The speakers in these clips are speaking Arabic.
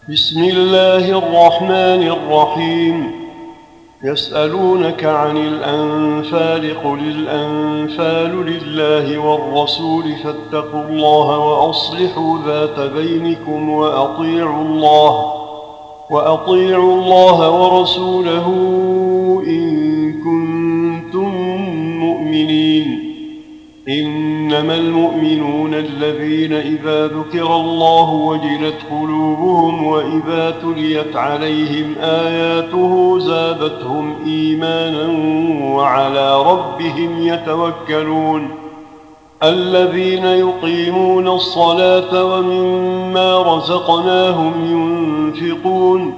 بسم الله الرحمن الرحيم. يسألونك عن الأنفال قل الأنفال لله والرسول فاتقوا الله وأصلحوا ذات بينكم وأطيعوا الله ورسوله إن كنتم مؤمنين. إنما المؤمنون الذين إذا ذكر الله وجلت قلوبهم وإذا تليت عليهم آياته زادتهم إيمانا وعلى ربهم يتوكلون. الذين يقيمون الصلاة ومما رزقناهم ينفقون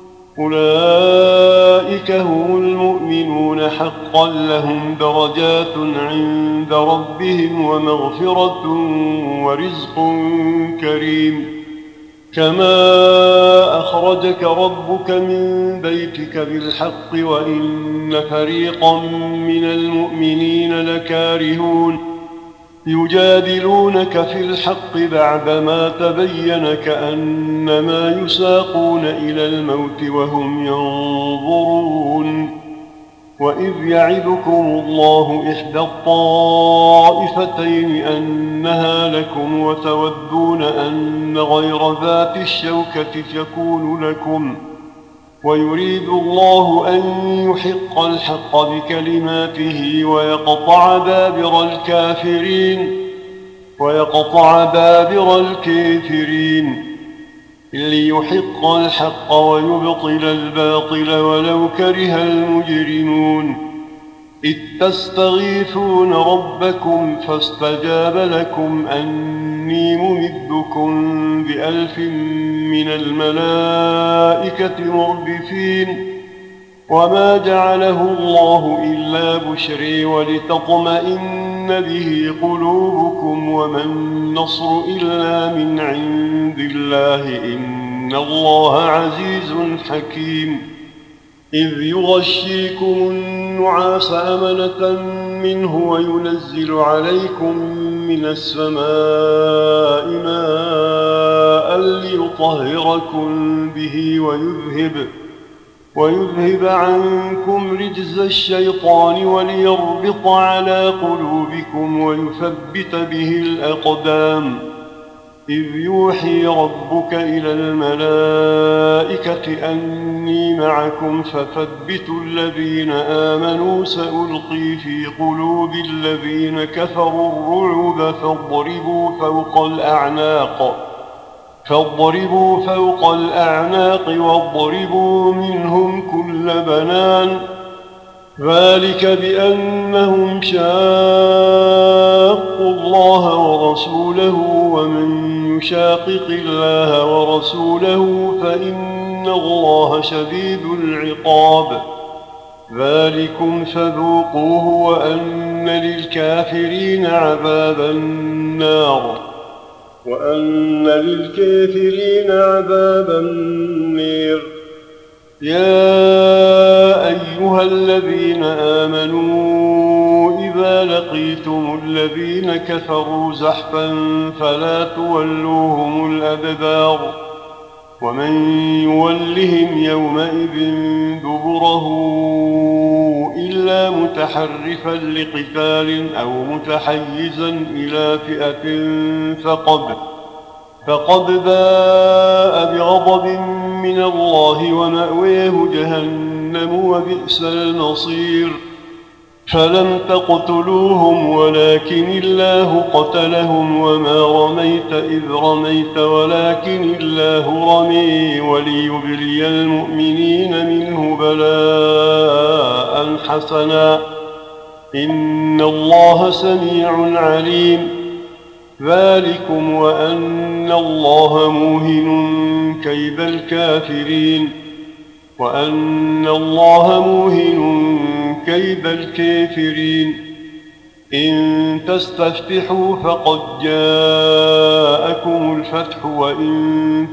أولئك هم المؤمنون حقا لهم درجات عند ربهم ومغفرة ورزق كريم. كما أخرجك ربك من بيتك بالحق وإن فريقا من المؤمنين لكارهون يجادلونك في الحق بعدما تبين كأنما يساقون إلى الموت وهم ينظرون. وإذ يعدكم الله إحدى الطائفتين أنها لكم وتودون أن غير ذات الشوكة تكون لكم ويريد الله أن يحق الحق بكلماته ويقطع دابر الكافرين ليحق الحق ويبطل الباطل ولو كره المجرمون. إذ تستغيثون ربكم فاستجاب لكم أني ممدكم ب1000 من الملائكة مردفين. وما جعله الله إلا بشري ولتطمئن به قلوبكم وما النصر إلا من عند الله إن الله عزيز حكيم. إذ يغشيكم النعاس أمنة منه وينزل عليكم من السماء ماء ليطهركم به ويذهب عنكم رجز الشيطان وليربط على قلوبكم ويثبت به الأقدام. إذ يوحي ربك إلى الملائكة أني معكم فثبتوا الذين آمنوا سألقي في قلوب الذين كفروا الرعب فاضربوا فوق الأعناق واضربوا منهم كل بنان. ذلك بأنهم شاقوا الله ورسوله ومن يشاقق الله ورسوله فإن الله شديد العقاب. ذلكم فذوقوه وأن للكافرين عذاب النار. يا أيها الذين آمنوا إذا لقيتم الذين كفروا زحفا فلا تولوهم الأدبار ومن يولهم يومئذ دبره إلا متحرفا لقتال أو متحيزا إلى فئة فقد باء بغضب من الله ومأويه جهنم وبئس المصير. فلم تقتلوهم ولكن الله قتلهم وما رميت إذ رميت ولكن الله رمي وليبلي المؤمنين منه بلاء حسنا إن الله سميع عليم. ذلكم وأن الله موهن كيد الكافرين. إن تستفتحوا فقد جاءكم الفتح وإن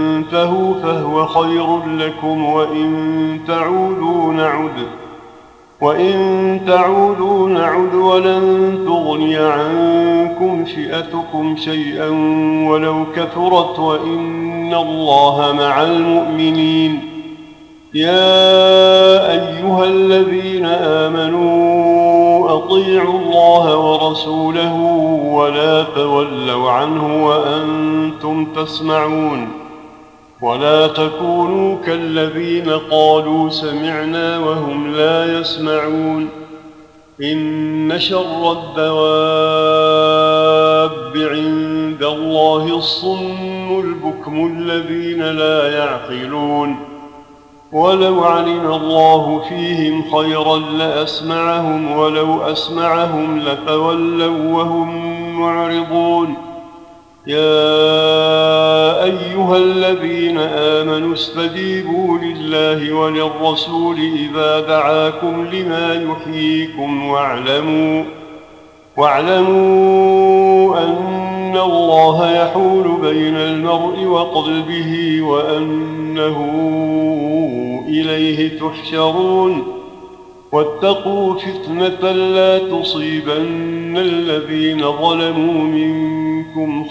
تنتهوا فهو خير لكم وإن تعودوا نعد وإن تعودوا نعد ولن تغني عنكم فئتكم شيئا ولو كثرت وإن الله مع المؤمنين. يا أيها الذين آمنوا أطيعوا الله ورسوله ولا تولوا عنه وأنتم تسمعون. ولا تكونوا كالذين قالوا سمعنا وهم لا يسمعون. إن شر الدواب عند الله الصم البكم الذين لا يعقلون. ولو علم الله فيهم خيرا لأسمعهم ولو أسمعهم لتولوا وهم معرضون. يا أيها الذين آمنوا استجيبوا لله وللرسول إذا دعاكم لما يحييكم واعلموا أن الله يحول بين المرء وقلبه وأنه إليه تحشرون. واتقوا فتنة لا تصيبن الذين ظلموا منكم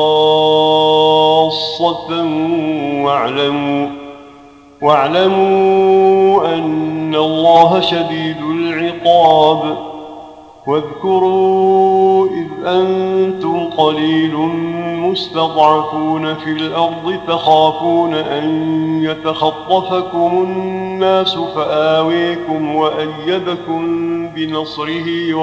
خاصة واعلموا أن الله شديد العقاب. واذكروا إذ أنتم قليل مستضعفون في الأرض تخافون أن يتخطفكم الناس فآويكم وأيدكم بنصره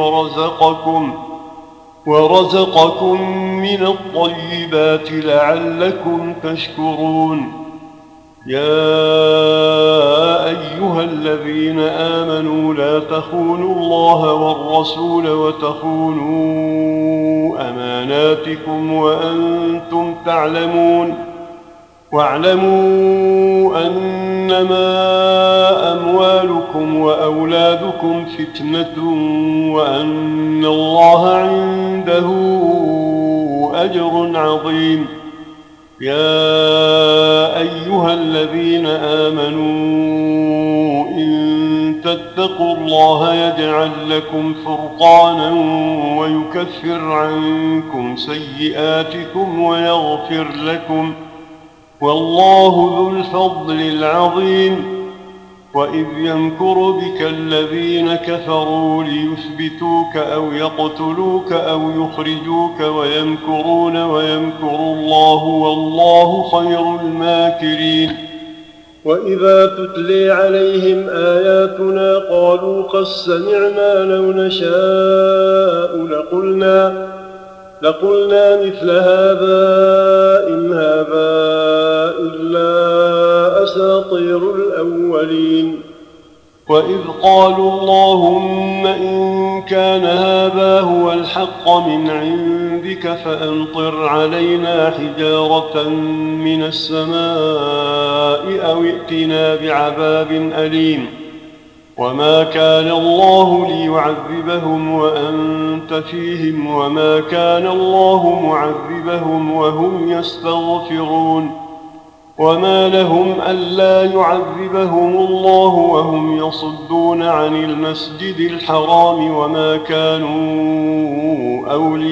ورزقكم من الطيبات لعلكم تشكرون. يا أيها الذين آمنوا لا تخونوا الله والرسول وتخونوا أماناتكم وأنتم تعلمون. واعلموا أنما أموالكم وأولادكم فتنة وأن الله عنده أجر عظيم. يا أيها الذين آمنوا إن تتقوا الله يجعل لكم فرقانا ويكفر عنكم سيئاتكم ويغفر لكم والله ذو الفضل العظيم. وإذ يمكر بك الذين كفروا ليثبتوك أو يقتلوك أو يخرجوك ويمكرون ويمكر الله والله خير الماكرين. وإذا تتلي عليهم آياتنا قالوا قد سمعنا لو نشاء لقلنا مثل هذا إن هذا إلا أساطير الأولين. وإذ قالوا اللهم إن كان هذا هو الحق من عندك فأمطر علينا حجارة من السماء أو ائتنا بعذاب أليم. وما كان الله ليعذبهم وأنت فيهم وما كان الله معذبهم وهم يستغفرون. وما لهم ألا يعذبهم الله وهم يصدون عن المسجد الحرام وما كانوا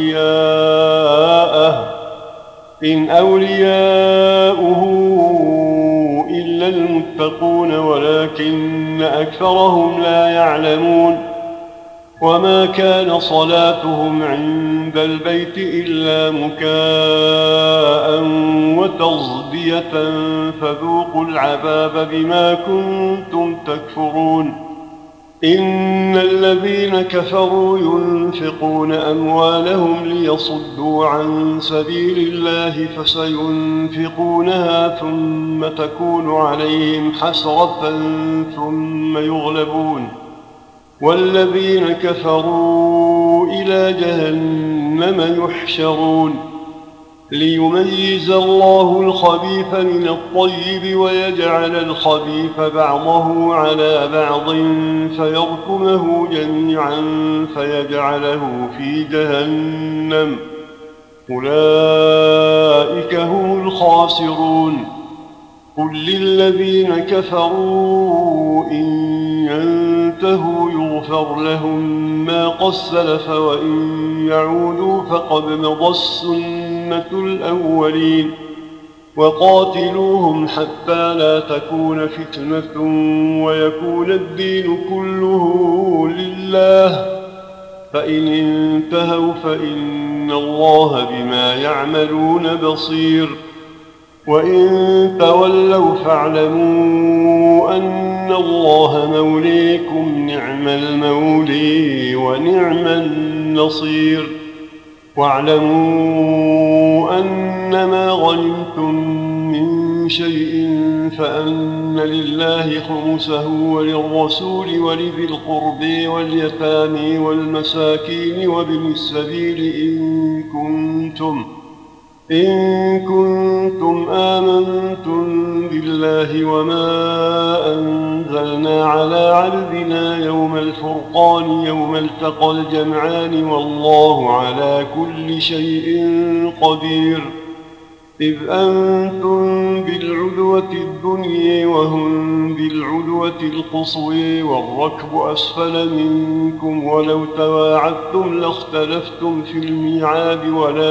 أولياءه إن أولياؤه إلا المتقون ولكن أكثرهم لا يعلمون. وما كان صلاتهم عند البيت إلا مكاء وتصدية فذوقوا العذاب بما كنتم تكفرون. إن الذين كفروا ينفقون أموالهم ليصدوا عن سبيل الله فسينفقونها ثم تكون عليهم حسرة ثم يغلبون والذين كفروا إلى جهنم يحشرون. ليميز الله الخبيث من الطيب ويجعل الخبيث بعضه على بعض فيركمه جميعا فيجعله في جهنم. أولئك هم الخاسرون. قل للذين كفروا إن ينتهوا يغفر لهم ما قد سلف وإن يعودوا فقد مضت سنة الأولين وقاتلوهم حتى لا تكون فتنة ويكون الدين كله لله فإن انتهوا فإن الله بما يعملون بصير وإن تولوا فاعلموا أن الله موليكم نعم المولي ونعم النصير واعلموا أنما غنمتم من شيء فأن لله خمسه وللرسول ولذي القرب واليتامى والمساكين وابن السبيل إن كنتم آمنتم بالله وما أنزلنا على عبدنا يوم الفرقان يوم التقى الجمعان والله على كل شيء قدير إذ أنتم بالعدوة الدنيا وهم بالعدوة القصوى والركب أسفل منكم ولو تواعدتم لاختلفتم في الميعاد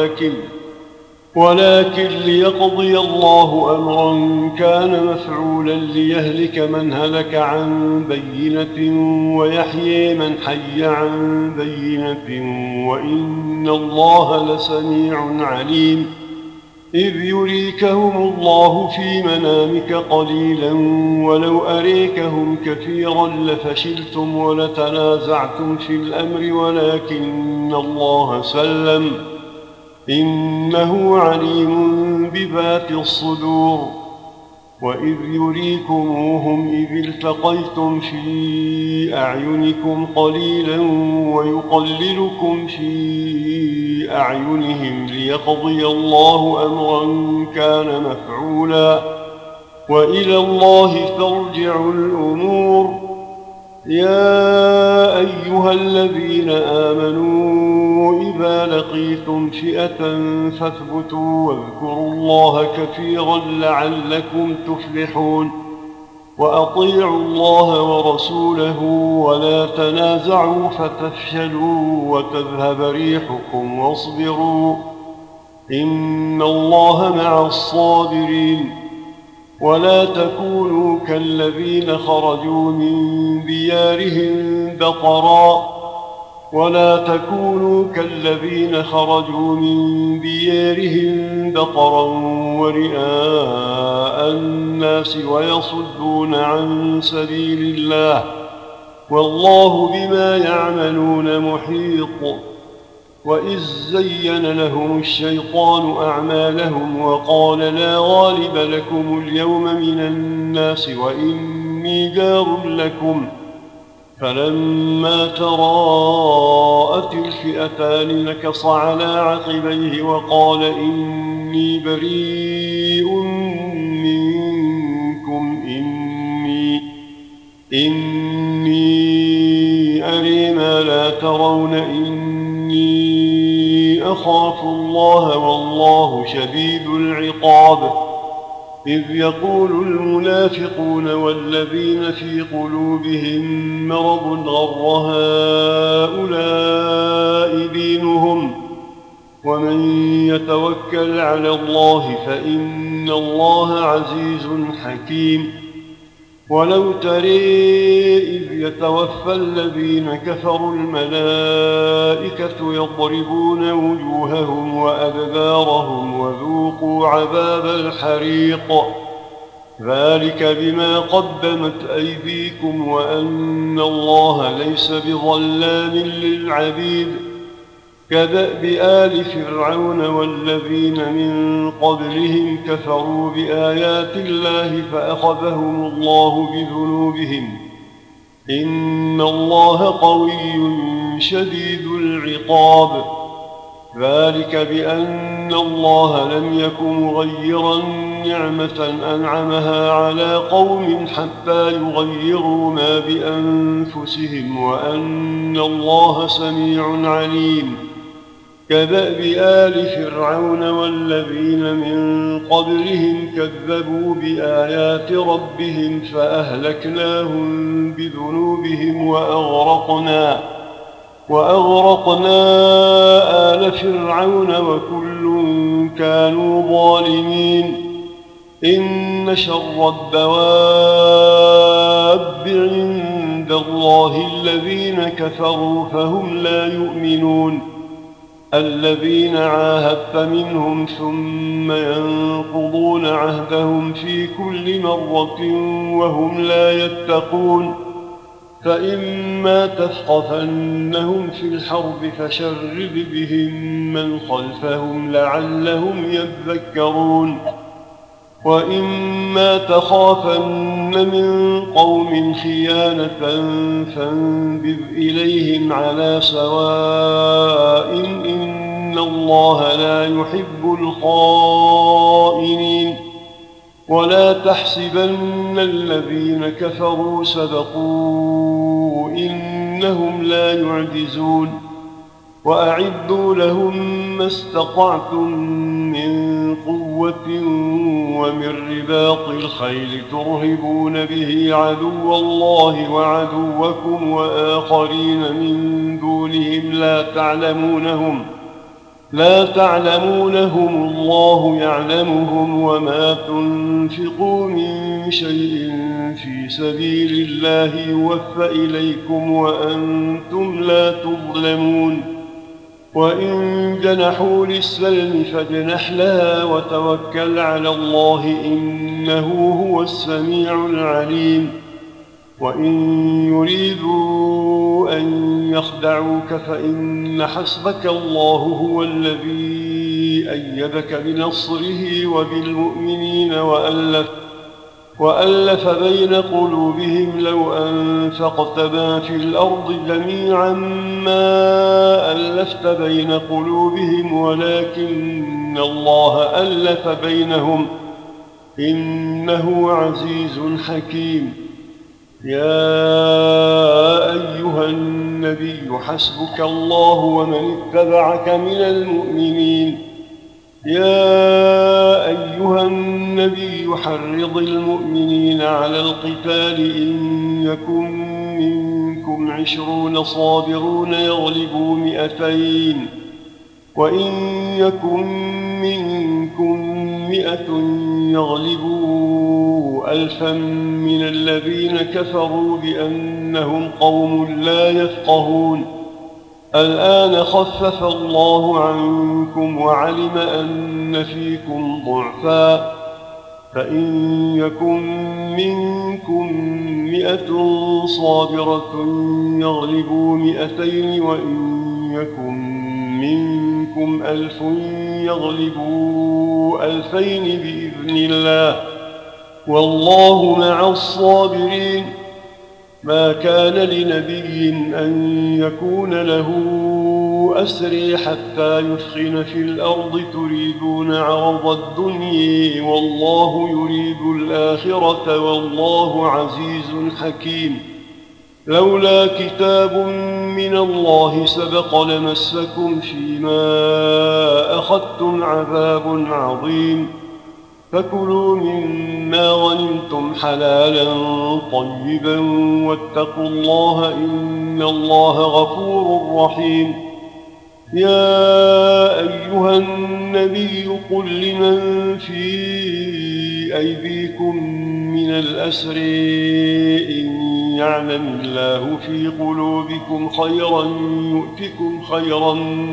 ولكن ليقضي الله أمرا كان مفعولا ليهلك من هلك عن بينة ويحيي من حي عن بينة وإن الله لسميع عليم إذ يريكهم الله في منامك قليلا ولو أريكهم كثيرا لفشلتم ولتنازعتم في الأمر ولكن الله سلم إنه عليم بذات الصدور وإذ يريكموهم إذ التقيتم في أعينكم قليلا ويقللكم في أعينهم ليقضي الله أمرا كان مفعولا وإلى الله ترجع الأمور يا أيها الذين آمنوا إذا لقيتم فئة فاثبتوا واذكروا الله كثيرا لعلكم تفلحون وأطيعوا الله ورسوله ولا تنازعوا فتفشلوا وتذهب ريحكم واصبروا إن الله مع الصابرين ولا تكونوا كالذين خرجوا من ديارهم بطرا ورئاء الناس ويصدون عن سبيل الله والله بما يعملون محيط وإذ زين لهم الشيطان أعمالهم وقال لا غالب لكم اليوم من الناس وإني جار لكم فلما تراءت الفئتان نكص على عقبيه وقال إني بريء منكم إني أري ما لا ترون إني أخاف الله والله شديد العقاب إذ يقول المنافقون والذين في قلوبهم مرض غر هؤلاء دينهم ومن يتوكل على الله فإن الله عزيز حكيم ولو ترى إذ يتوفى الذين كفروا الملائكة يضربون وجوههم وأدبارهم وذوقوا عذاب الحريق ذلك بما قدمت أيديكم وأن الله ليس بظلام للعبيد كدأب آل فرعون والذين من قبلهم كفروا بآيات الله فأخذهم الله بذنوبهم إن الله قوي شديد العقاب ذلك بأن الله لم يكن مغيرا نعمة أنعمها على قوم حتى يغيروا ما بأنفسهم وأن الله سميع عليم كدأب آل فرعون والذين من قبلهم كذبوا بآيات ربهم فأهلكناهم بذنوبهم وأغرقنا آل فرعون وكل كانوا ظالمين. إن شر الدواب عند الله الذين كفروا فهم لا يؤمنون. الذين عاهدت منهم ثم ينقضون عهدهم في كل مرة وهم لا يتقون. فإما تثقفنهم في الحرب فشرد بهم من خلفهم لعلهم يذكرون. وإما تخافن من قوم خيانة فانبذ إليهم على سواء إن الله لا يحب الخائنين. ولا تحسبن الذين كفروا سبقوا إنهم لا يعجزون. وأعدوا لهم ما استطعتم من قوة ومن رباط الخيل ترهبون به عدو الله وعدوكم وآخرين من دونهم لا تعلمونهم الله يعلمهم. وما تنفقوا من شيء في سبيل الله يوفى إليكم وأنتم لا تظلمون. وإن جنحوا للسلم فاجنح لها وتوكل على الله إنه هو السميع العليم. وإن يريدوا أن يخدعوك فإن حسبك الله هو الذي أيدك بنصره وبالمؤمنين وألف بين قلوبهم. لو أنفقت ما في الأرض جميعا ما ألفت بين قلوبهم ولكن الله ألف بينهم إنه عزيز حكيم. يا أيها النبي حسبك الله ومن اتبعك من المؤمنين. يا أيها النبي حرض المؤمنين على القتال إن يكن منكم 20 صابرون يغلبوا 200 وإن يكن منكم 100 يغلبوا 1000 من الذين كفروا بأنهم قوم لا يفقهون. الآن خفف الله عنكم وعلم أن فيكم ضعفا فإن يكن منكم 100 صابرة يغلبوا 200 وإن يكن منكم 1000 يغلبوا 2000 بإذن الله والله مع الصابرين. ما كان لنبي أن يكون له أسري حتى يثخن في الأرض تريدون عرض الدنيا والله يريد الآخرة والله عزيز حكيم. لولا كتاب من الله سبق لمسكم فيما أخذتم عذاب عظيم. فكلوا مما غنمتم حلالا طيبا واتقوا الله إن الله غفور رحيم. يا أيها النبي قل لمن في أيديكم من الأسر إن يعلم الله في قلوبكم خيرا يؤتكم خيرا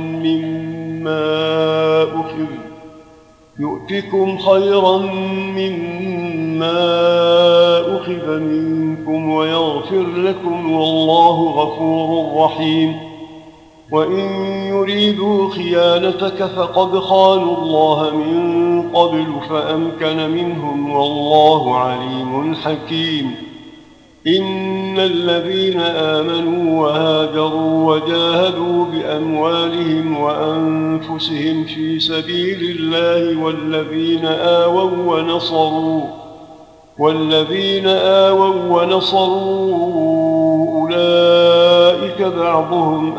مما أخذ منكم ويغفر لكم والله غفور رحيم. وإن يريدوا خيانتك فقد خانوا الله من قبل فأمكن منهم والله عليم حكيم. إن الذين آمنوا وهاجروا وجاهدوا بأموالهم وأنفسهم في سبيل الله والذين آووا ونصروا أولئك بعضهم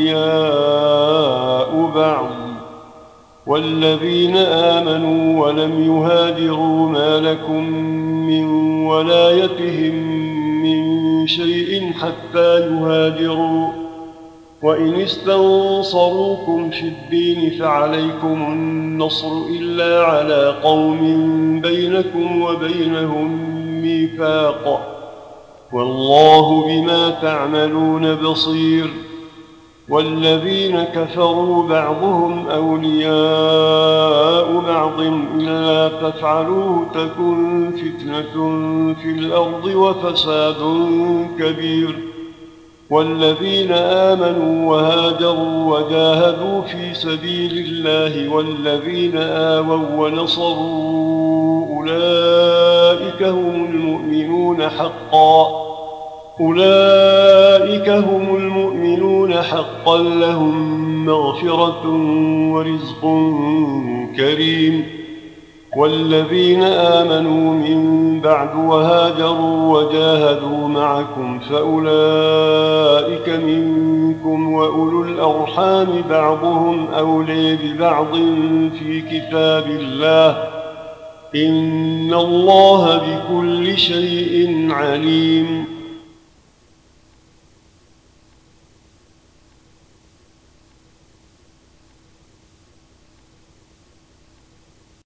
أولياء بعض والذين آمنوا ولم يهاجروا ما لكم من ولايتهم من شيء حتى يهاجروا وإن استنصروكم في الدين فعليكم النصر إلا على قوم بينكم وبينهم ميثاق والله بما تعملون بصير والذين كفروا بعضهم أولياء بعض إلا تفعلوه تكن فتنة في الأرض وفساد كبير والذين آمنوا وهاجروا وجاهدوا في سبيل الله والذين آووا ونصروا أولئك هم المؤمنون حقا لهم مغفرة ورزق كريم والذين آمنوا من بعد وهاجروا وجاهدوا معكم فأولئك منكم وأولو الأرحام بعضهم أولي ببعض في كتاب الله إن الله بكل شيء عليم